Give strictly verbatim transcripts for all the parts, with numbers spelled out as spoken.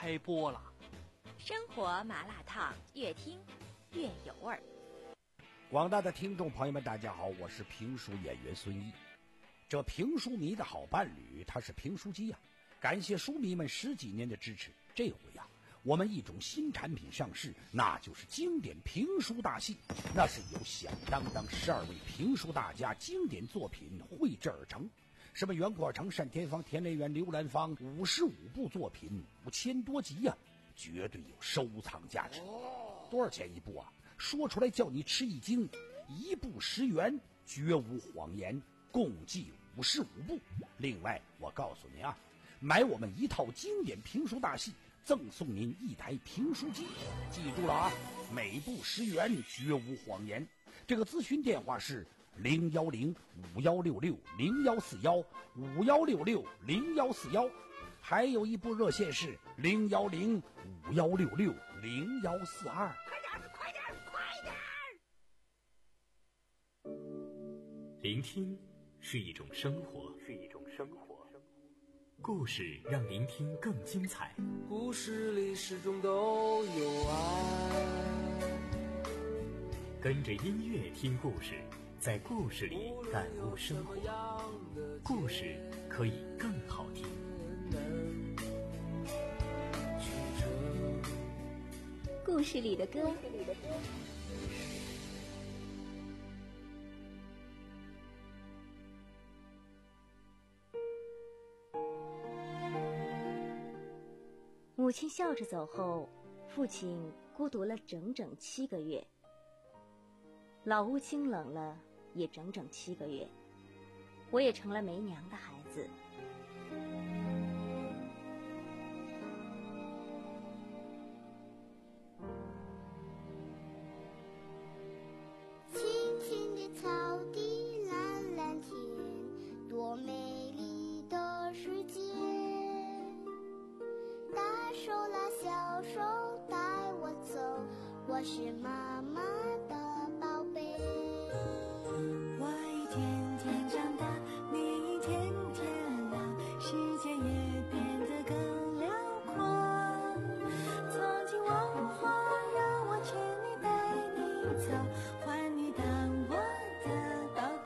开播了。 生活麻辣烫，越听越有味儿。 广大的听众朋友们，大家好，我是评书演员孙一。这评书迷的好伴侣，他是评书机呀、啊！感谢书迷们十几年的支持。这回呀、啊，我们一种新产品上市，那就是经典评书大戏。那是由响当当十二位评书大家经典作品绘制而成。什么袁阔成、单田芳、田连元、刘兰芳，五十五部作品，五千多集呀、啊，绝对有收藏价值。多少钱一部啊？说出来叫你吃一惊，一部十元，绝无谎言，共计五十五部。另外，我告诉您啊，买我们一套经典评书大戏，赠送您一台评书机。记住了啊，每部十元，绝无谎言。这个咨询电话是零幺零五幺六六零幺四幺五幺六六零幺四幺，还有一部热线是零幺零五幺六六零幺四二。 快点，快点！ 聆听是一种生活，是一种生活。故事让聆听更精彩。 故事里始终都有爱。 跟着音乐听故事，在故事里感悟生活。故事可以更好听。 故事里的歌。母亲笑着走后，父亲孤独了整整七个月。老屋清冷了，也整整七个月。我也成了没娘的孩子。 青青的草地，蓝蓝天，多美丽的世界。大手拉小手带我走，我是妈妈的宝贝。 我一天天长大，你一天天老，世界也变得更辽阔。从今往后让我牵你带你走，换你当我的宝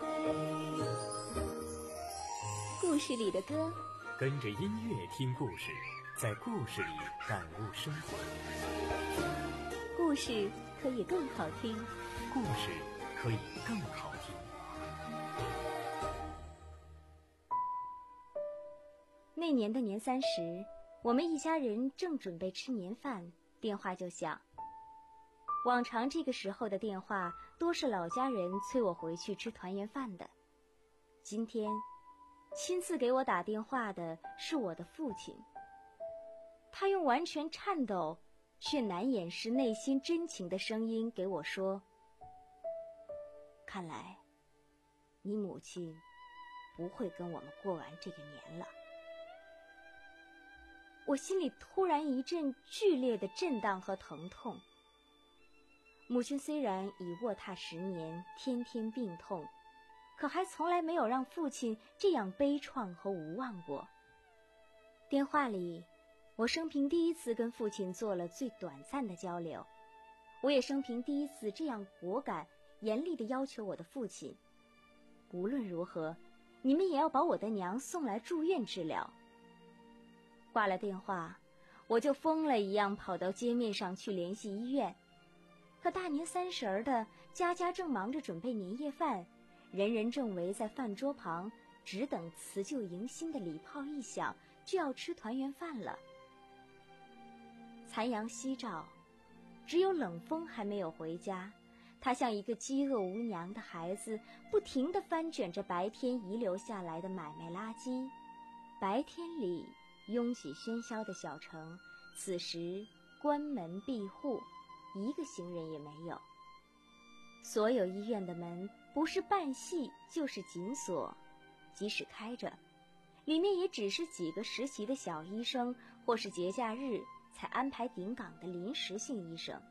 贝。 故事里的歌， 跟着音乐听故事，在故事里感悟生活。 故事可以更好听， 故事可以更好听。 那年的年三十，我们一家人正准备吃年饭，电话就响。往常这个时候的电话多是老家人催我回去吃团圆饭的，今天亲自给我打电话的是我的父亲。他用完全颤抖却难掩饰内心真情的声音给我说：看来你母亲不会跟我们过完这个年了。我心里突然一阵剧烈的震荡和疼痛。母亲虽然已卧榻十年，天天病痛，可还从来没有让父亲这样悲怆和无望过。电话里，我生平第一次跟父亲做了最短暂的交流，我也生平第一次这样果敢严厉地要求我的父亲，无论如何你们也要把我的娘送来住院治疗。挂了电话，我就疯了一样跑到街面上去联系医院。可大年三十儿的，家家正忙着准备年夜饭，人人正围在饭桌旁，只等辞旧迎新的礼炮一响，就要吃团圆饭了。残阳西照，只有冷风还没有回家，他像一个饥饿无娘的孩子，不停地翻卷着白天遗留下来的买卖垃圾。白天里拥挤喧嚣的小城，此时关门闭户，一个行人也没有。所有医院的门不是半隙就是紧锁，即使开着，里面也只是几个实习的小医生，或是节假日才安排顶岗的临时性医生。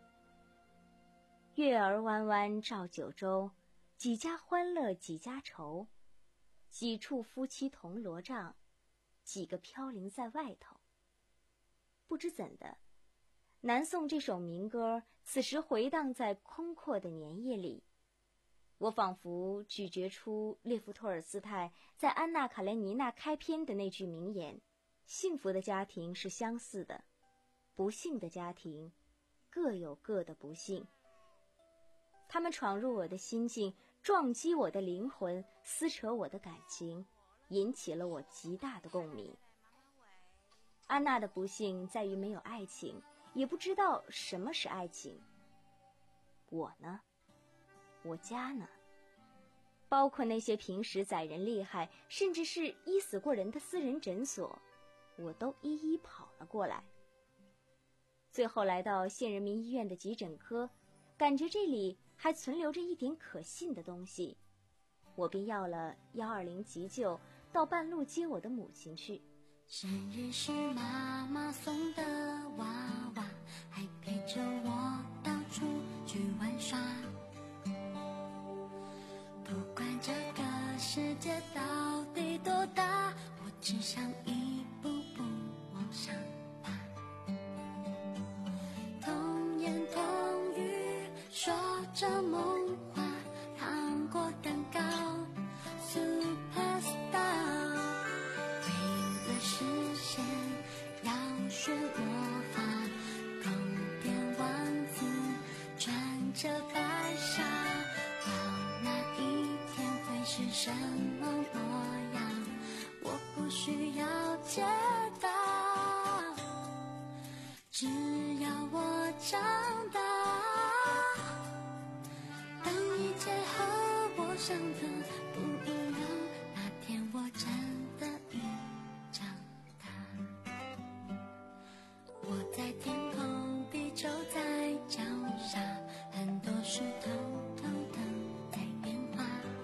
月儿弯弯照九州，几家欢乐几家愁，几处夫妻同罗帐，几个飘零在外头。 不知怎的，南宋这首民歌此时回荡在空阔的年夜里，我仿佛咀嚼出列夫·托尔斯泰在《安娜·卡列尼娜》开篇的那句名言：幸福的家庭是相似的，不幸的家庭各有各的不幸。他们闯入我的心境，撞击我的灵魂，撕扯我的感情，引起了我极大的共鸣。安娜的不幸在于没有爱情，也不知道什么是爱情。我呢？我家呢？包括那些平时宰人厉害，甚至是医死过人的私人诊所，我都一一跑了过来。最后来到县人民医院的急诊科，感觉这里还存留着一点可信的东西，我便要了一二零急救，到半路接我的母亲去。 生日是妈妈送的娃娃，还陪着我到处去玩耍。不管这个世界到底多大，我只想一步步往上爬。童言童语说着梦话，糖果蛋糕 Superstar， 为了实现要学魔法，宫殿王子穿着白纱，到那一天会是什么模样，我不需要解答，只要我长大。当一切和我想的不一样，那天我真的已长大。我在天空，地球在脚下，很多事偷偷的在变化。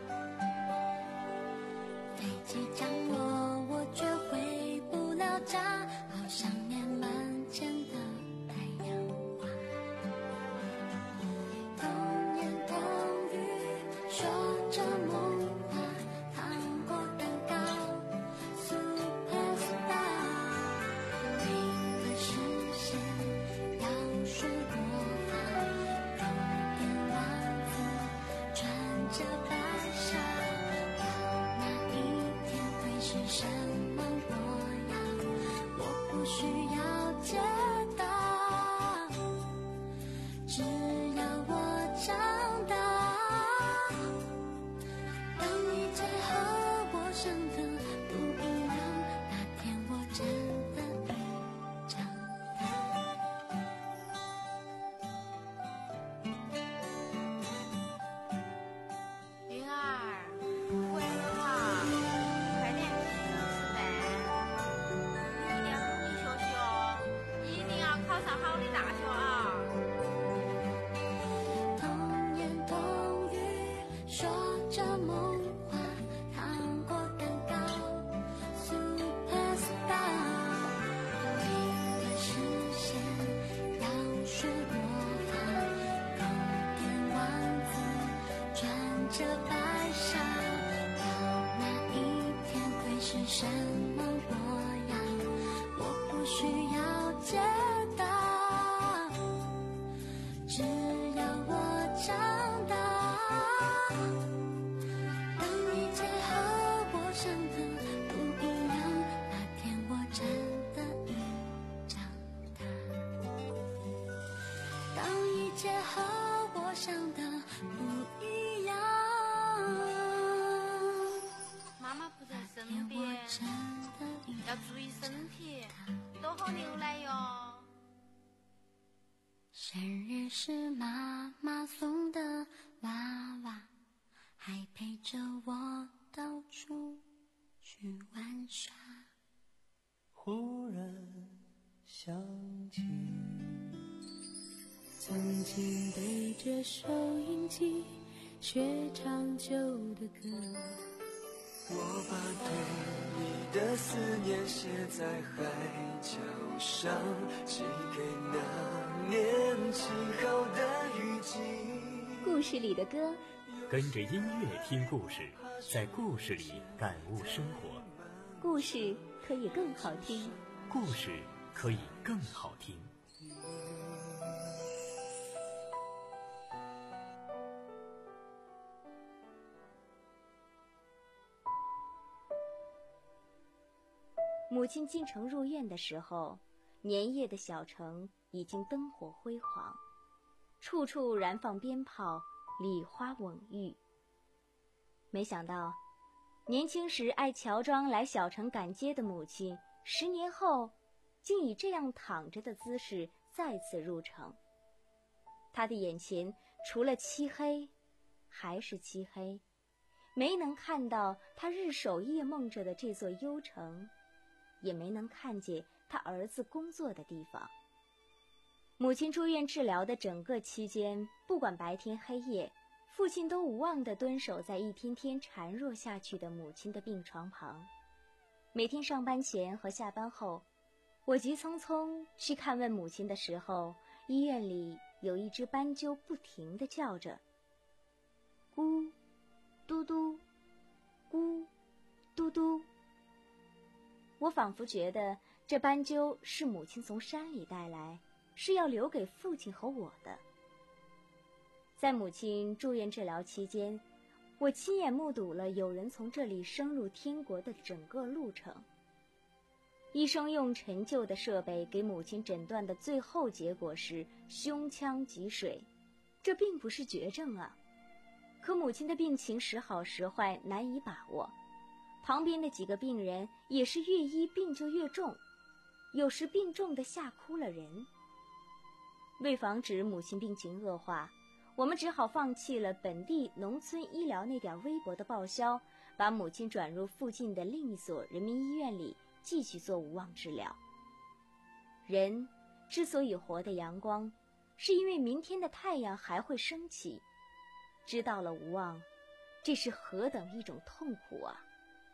飞机降落，我却回不了家，好想念门前的太阳花。童言童语说着梦话，糖果蛋糕 Superstar， 为了实现要学魔法，宫殿王子穿着白纱，到那一天会是什么模样，我不需要解答，只要我长大。当一切和我想的不一样，那天我真的已长大。 云儿，回来了啊，快点起身吃饭，一定要努力学习哦，一定要考上好的大学啊。 童言童语说着梦话，糖果蛋糕 Superstar， 为了实现要学魔法，宫殿王子穿着白纱，到那一天会是什么模样，我不需要解答，只要我长大。当一切和我想的不一样，那天我真的已长大。当一切和我想的不一样， 妈妈不在那身天我边， 真的已要注意身体，多喝牛奶哟。 生日是妈妈送的娃娃，还陪着我到处去玩耍。 忽然想起，曾经对着收音机学唱旧的歌，我把对你的思念写在海角上，寄给那年轻好的雨季。 故事里的歌， 跟着音乐听故事，在故事里感悟生活。 故事可以更好听。 故事可以更好听。 母亲进城入院的时候，年夜的小城已经灯火辉煌，处处燃放鞭炮，礼花吻玉。没想到，年轻时爱乔装来小城赶街的母亲，十年后竟以这样躺着的姿势再次入城。她的眼前除了漆黑，还是漆黑，没能看到她日守夜梦着的这座幽城，也没能看见他儿子工作的地方。母亲住院治疗的整个期间，不管白天黑夜，父亲都无望地蹲守在一天天孱弱下去的母亲的病床旁。每天上班前和下班后，我急匆匆去看问母亲的时候，医院里有一只斑鸠不停地叫着，咕嘟嘟，咕嘟嘟。我仿佛觉得这斑鸠是母亲从山里带来，是要留给父亲和我的。在母亲住院治疗期间，我亲眼目睹了有人从这里升入天国的整个路程。医生用陈旧的设备给母亲诊断的最后结果是胸腔积水，这并不是绝症啊。可母亲的病情时好时坏，难以把握。旁边的几个病人也是越医病就越重，有时病重的吓哭了人。为防止母亲病情恶化，我们只好放弃了本地农村医疗那点微薄的报销，把母亲转入附近的另一所人民医院里继续做无望治疗。人之所以活得阳光，是因为明天的太阳还会升起。知道了无望，这是何等一种痛苦啊！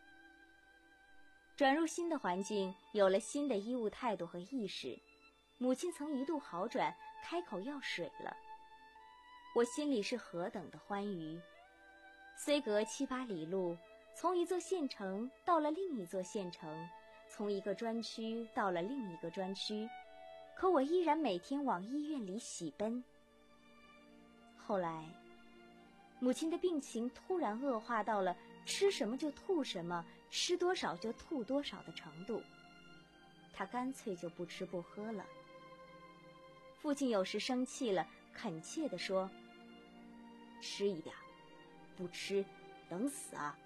转入新的环境，有了新的医务态度和意识，母亲曾一度好转，开口要水了。我心里是何等的欢愉。虽隔七八里路，从一座县城到了另一座县城，从一个专区到了另一个专区，可我依然每天往医院里喜奔。后来，母亲的病情突然恶化到了吃什么就吐什么，吃多少就吐多少的程度，她干脆就不吃不喝了。父亲有时生气了，恳切地说：“吃一点，不吃等死啊！”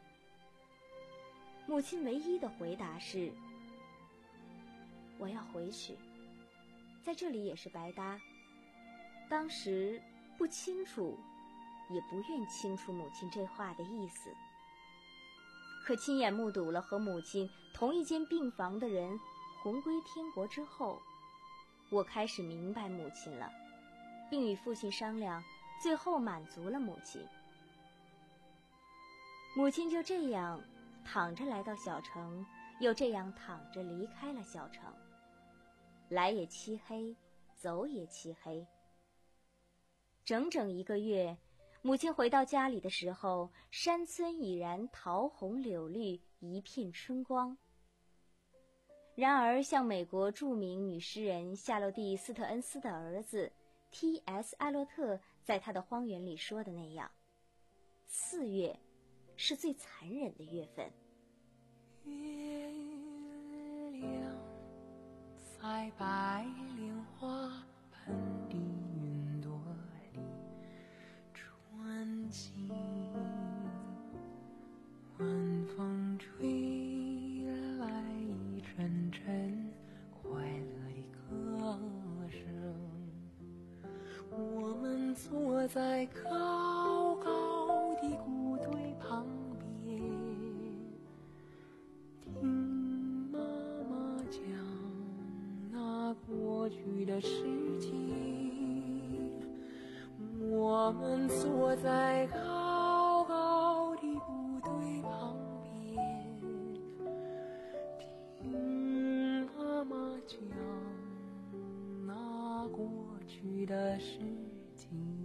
母亲唯一的回答是：“我要回去，在这里也是白搭。”当时不清楚，也不愿清楚母亲这话的意思。可亲眼目睹了和母亲同一间病房的人魂归天国之后，我开始明白母亲了，并与父亲商量，最后满足了母亲。母亲就这样躺着来到小城，又这样躺着离开了小城。来也漆黑，走也漆黑。整整一个月，母亲回到家里的时候，山村已然桃红柳绿，一片春光。然而，像美国著名女诗人夏洛蒂·斯特恩斯的儿子 T S 艾洛特在他的荒原里说的那样，四月是最残忍的月份。 月亮在白莲花盆的云朵里穿行，晚风吹来一阵阵快乐的歌声。我们坐在高高的谷堆旁边，听妈妈讲那过去的事情。我们坐在高高的谷堆旁边，听妈妈讲那过去的事情。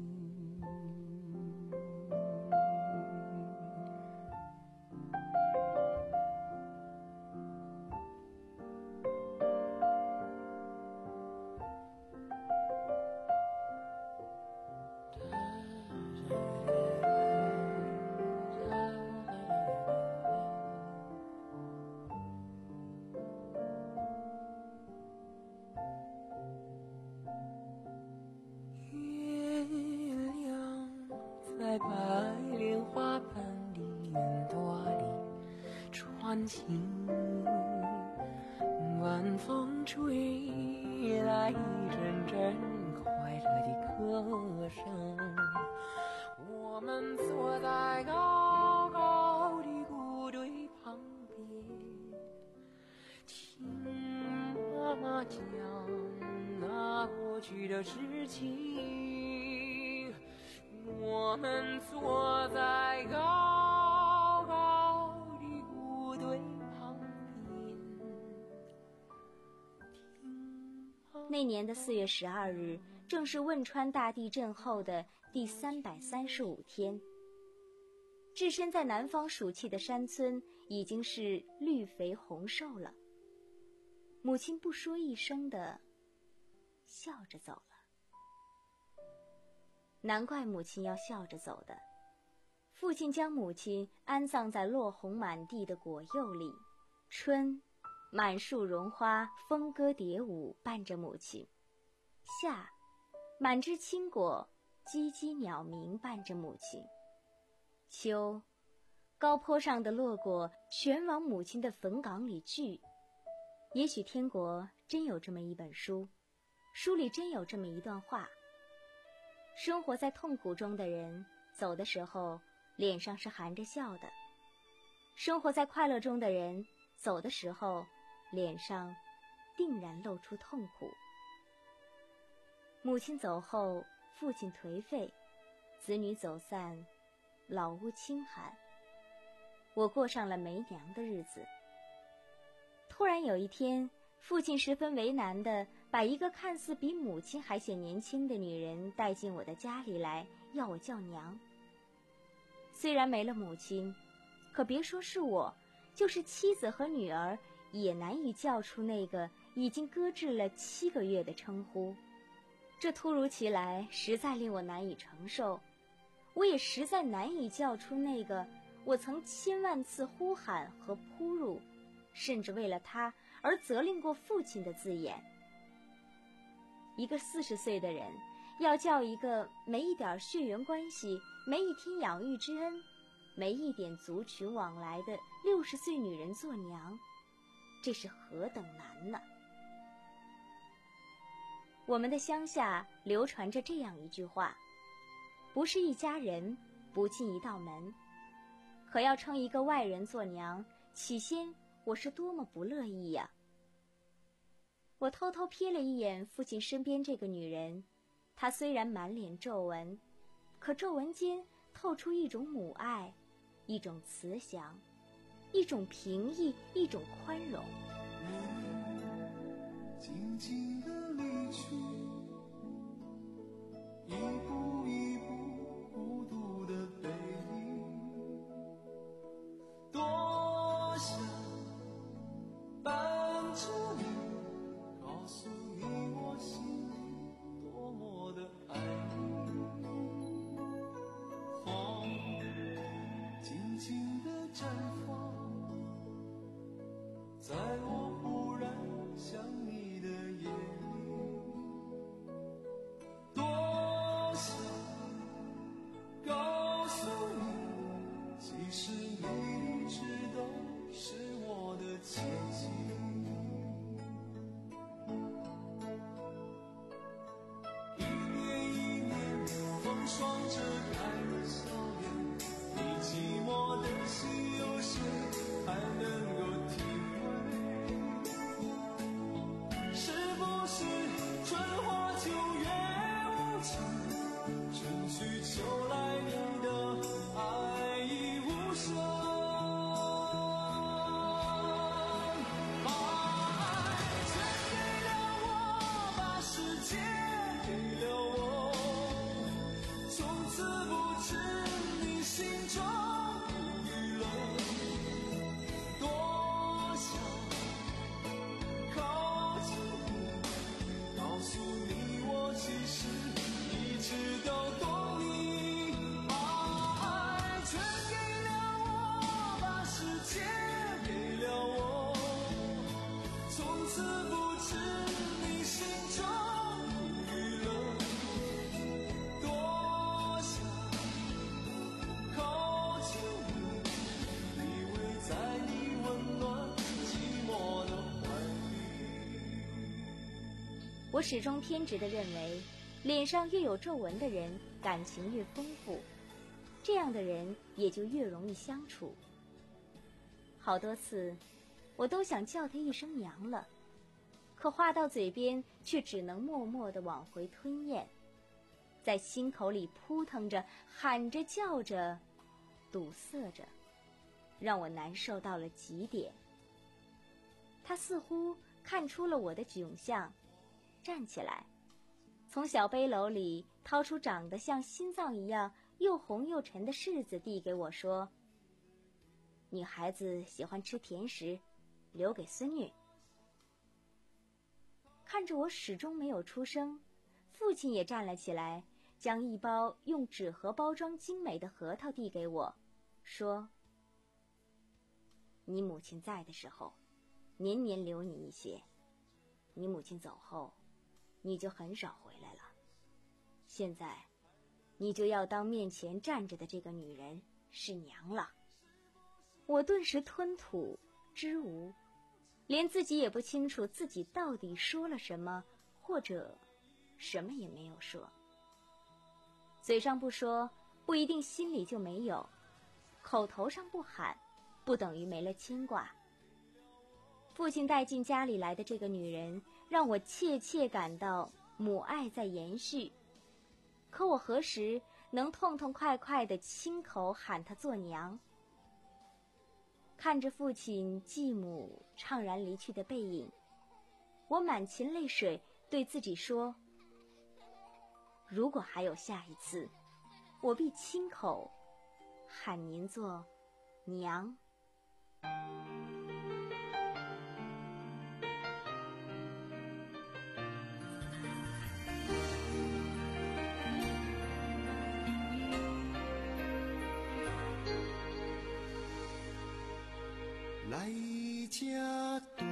来一阵阵快乐的歌声。我们坐在高高的谷堆旁边，听妈妈讲那过去的事情。我们坐在高高的谷堆旁边。 那年的四月十二日，正是汶川大地震后的第三百三十五天。置身在南方暑气的山村已经是绿肥红瘦了。母亲不说一声的笑着走了。难怪母亲要笑着走的。父亲将母亲安葬在落红满地的果柚里，春，满树绒花，蜂歌蝶舞伴着母亲；夏，满枝青果，唧唧鸟鸣伴着母亲；秋，高坡上的落果全往母亲的坟岗里聚。也许天国真有这么一本书，书里真有这么一段话：生活在痛苦中的人，走的时候脸上是含着笑的；生活在快乐中的人，走的时候脸上定然露出痛苦。母亲走后，父亲颓废，子女走散，老屋清寒。我过上了没娘的日子。突然有一天，父亲十分为难地把一个看似比母亲还显年轻的女人带进我的家里来，要我叫娘。虽然没了母亲，可别说是我，就是妻子和女儿也难以叫出那个已经搁置了七个月的称呼。这突如其来实在令我难以承受，我也实在难以叫出那个我曾千万次呼喊和扑入，甚至为了他而责令过父亲的字眼。一个四十岁的人要叫一个没一点血缘关系，没一天养育之恩，没一点族群往来的六十岁女人做娘，这是何等难呢？我们的乡下流传着这样一句话：不是一家人，不进一道门。可要称一个外人做娘，起先我是多么不乐意呀！我偷偷瞥了一眼父亲身边这个女人，她虽然满脸皱纹，可皱纹间透出一种母爱，一种慈祥，一种平易，一种宽容。 你静静地离去，一步一步孤独的背影，多想伴着你，告诉你我心里多么的爱你。风静静地绽放，在我忽然想你的夜我始终偏执地认为，脸上越有皱纹的人感情越丰富，这样的人也就越容易相处。好多次我都想叫她一声娘了，可话到嘴边却只能默默地往回吞咽，在心口里扑腾着，喊着叫着，堵塞着，让我难受到了极点。他似乎看出了我的窘相，站起来，从小背篓里掏出长得像心脏一样又红又沉的柿子递给我，说：女孩子喜欢吃甜食，留给孙女。看着我始终没有出声，父亲也站了起来，将一包用纸盒包装精美的核桃递给我，说：你母亲在的时候，年年留你一些，你母亲走后，你就很少回来了。现在，你就要当面前站着的这个女人是娘了。我顿时吞吐支吾，连自己也不清楚自己到底说了什么，或者什么也没有说。嘴上不说，不一定心里就没有；口头上不喊，不等于没了牵挂。父亲带进家里来的这个女人，让我切切感到母爱在延续。可我何时能痛痛快快地亲口喊她做娘？看着父亲继母怅然离去的背影，我满噙泪水，对自己说：如果还有下一次，我必亲口喊您做娘。 来这段，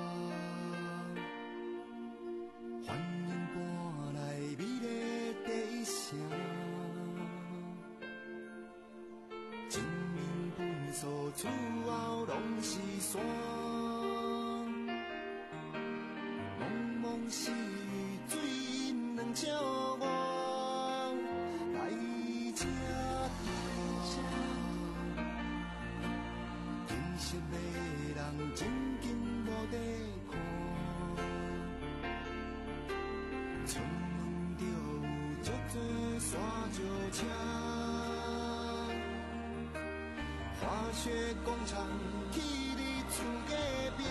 欢迎搬来美丽第一城，前面本所厝后拢是山，蒙蒙细雨水银两照我，来这色迷人，情景无地看，出门就有足多山石车，滑雪广场去你厝隔壁，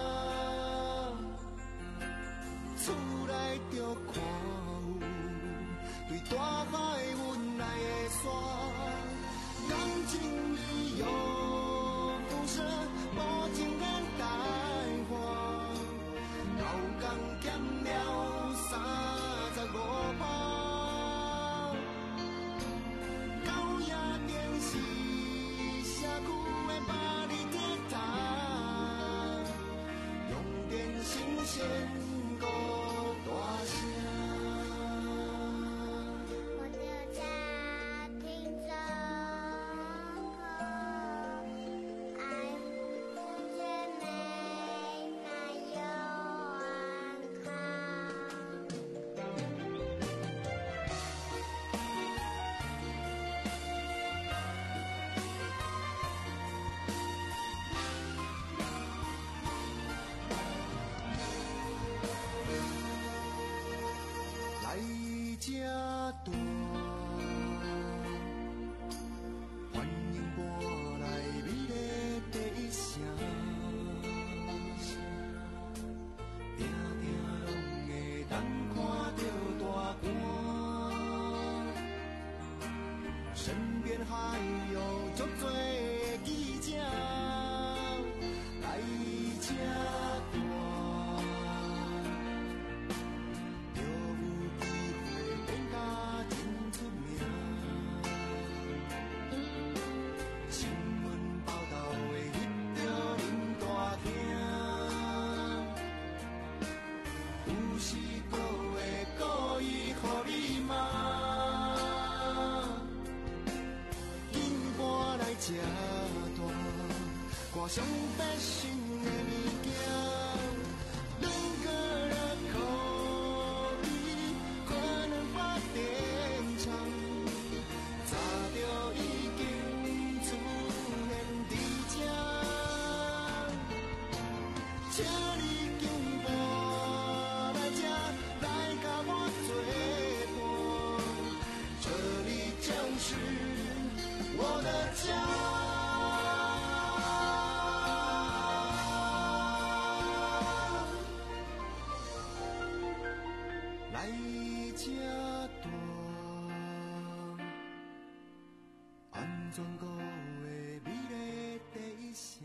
厝内就看有对大海运来的山，感情里有。无情眼台花，老工减了三十五趴，到夜电视社区的巴黎铁塔，用电新鲜个大声。这段欢迎搬来美丽第一城，定定拢会当看到大官，身边还有足多记者来这段。这段挂上百姓的物件，两个人口来这段，安怎过会美丽地城？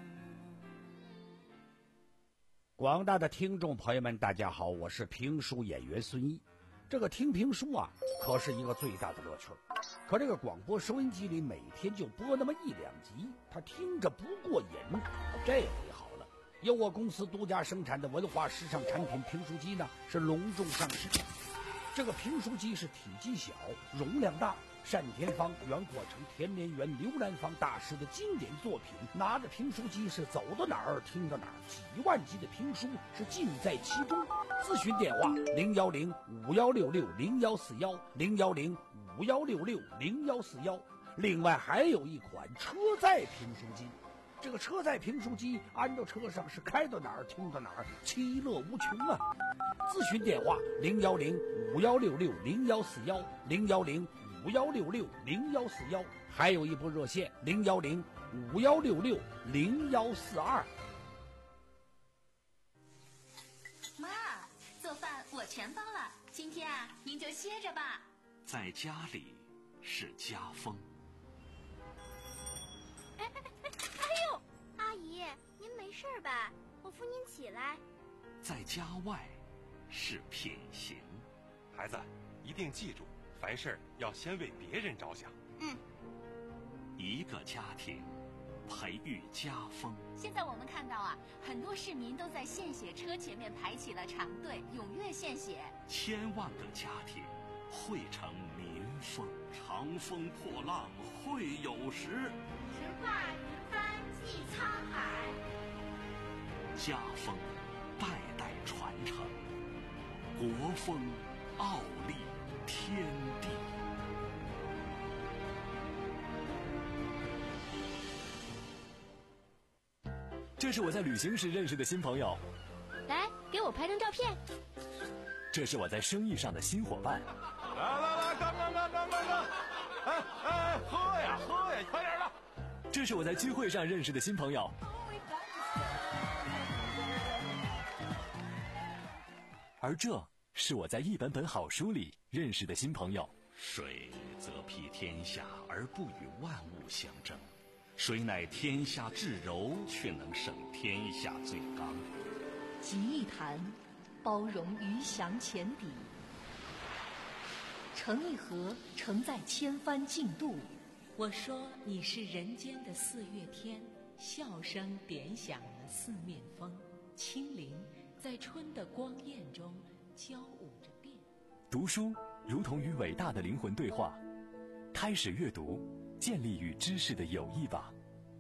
广大的听众朋友们，大家好，我是评书演员孙一。这个听评书啊，可是一个最大的乐趣。可这个广播收音机里每天就播那么一两集，他听着不过瘾。这回好了，由我公司独家生产的文化时尚产品评书机呢，是隆重上市。这个评书机是体积小，容量大，单田芳、袁阔成、田连元、刘兰芳大师的经典作品，拿着评书机是走到哪儿听到哪儿，几万集的评书是尽在其中。咨询电话零幺零五幺六六零幺四幺零幺零五幺六六零幺四幺。另外还有一款车载评书机，这个车载评书机安到车上是开到哪儿听到哪儿，其乐无穷啊！咨询电话零幺零五幺六六零幺四幺零幺零五幺六六零幺四幺，还有一部热线零幺零五幺六六零幺四二。 妈，做饭我全包了，今天啊，您就歇着吧。 在家里是家风。 哎哎哎哎呦，阿姨，您没事吧？我扶您起来。 在家外是品行。 孩子，一定记住，凡事要先为别人着想。 嗯。 一个家庭培育家风。 现在我们看到啊，很多市民都在献血车前面排起了长队，踊跃献血。 千万个家庭汇成民风，长风破浪会有时。 直挂云帆济沧海。 家风代代传承，国风傲立天地。 这是我在旅行时认识的新朋友， 来给我拍张照片。 这是我在生意上的新伙伴。 来来来，干干干干干干！哎哎，喝呀喝呀，快点的！ 这是我在聚会上认识的新朋友。而这是我在一本本好书里认识的新朋友。 水则披天下而不与万物相争，水乃天下至柔，却能胜天下最刚。 集一坛，包容鱼翔浅底；盛一盒，承载千帆竞渡。 我说你是人间的四月天，笑声点响了四面风，清灵在春的光艳中交舞着变。 读书如同与伟大的灵魂对话，开始阅读，建立与知识的友谊吧。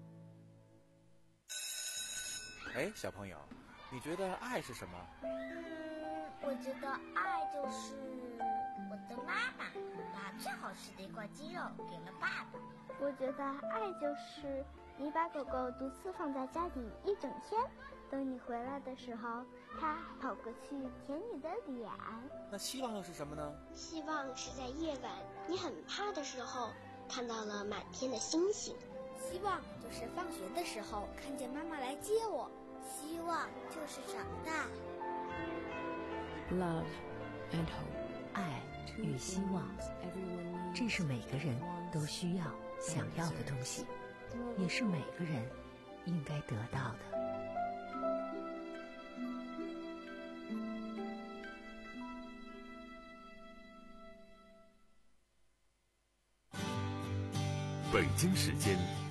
哎，小朋友，你觉得爱是什么？ 嗯，我觉得爱就是我的妈妈把最好吃的一块鸡肉给了爸爸。 我觉得爱就是你把狗狗独自放在家里一整天，等你回来的时候，它跑过去舔你的脸。 那希望又是什么呢？ 希望是在夜晚你很怕的时候，看到了满天的星星。 希望就是放学的时候看见妈妈来接我。希望就是长大。 Love and hope， 爱与希望，这是每个人都需要想要的东西，也是每个人应该得到的。 北京时间